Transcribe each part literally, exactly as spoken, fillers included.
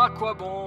À quoi bon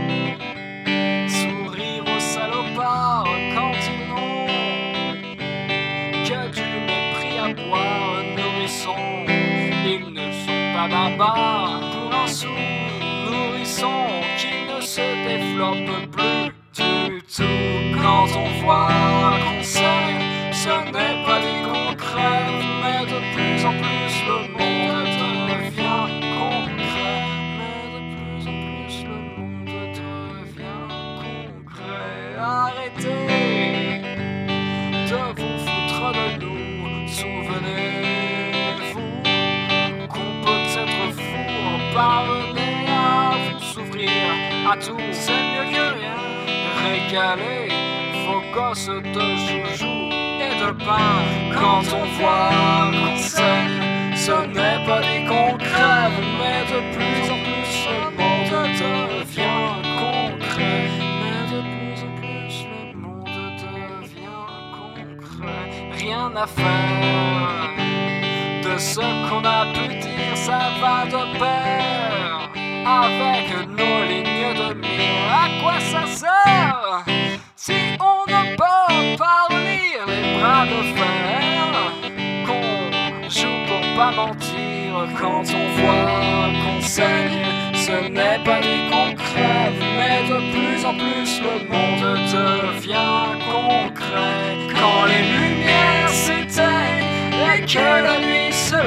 sourire aux salopards quand ils n'ont que du mépris à boire? Nourrissons, ils ne sont pas barbares pour un sou. Nourrissons qui ne se développe plus du tout. Quand on voit qu'on saigne, ce n'est pas dit qu'on crève, mais de plus en plus le monde devient concret. Mais de plus en plus le monde devient concret. Arrêtez de vous foutre de nous. Souvenez-vous qu'on peut être fou. Parvenez à vous s'ouvrir à tout, c'est mieux que rien. Régalez vos gosses de joujoux et de pain. Quand on voit qu'on saigne, ce n'est pas dit qu'on crève, mais de plus en plus le monde devient concret. Mais de plus en plus le monde devient concret. Rien à faire de ce qu'on a pu dire, ça va de pair avec nos lignes de mire. À quoi ça sert si on ne peut pas relire les bras de fer qu'on joue pour pas mentir? Quand on voit qu'on saigne, ce n'est pas dit qu'on crève, mais de plus en plus le monde devient concret. Quand les lumières s'éteignent et que la nuit se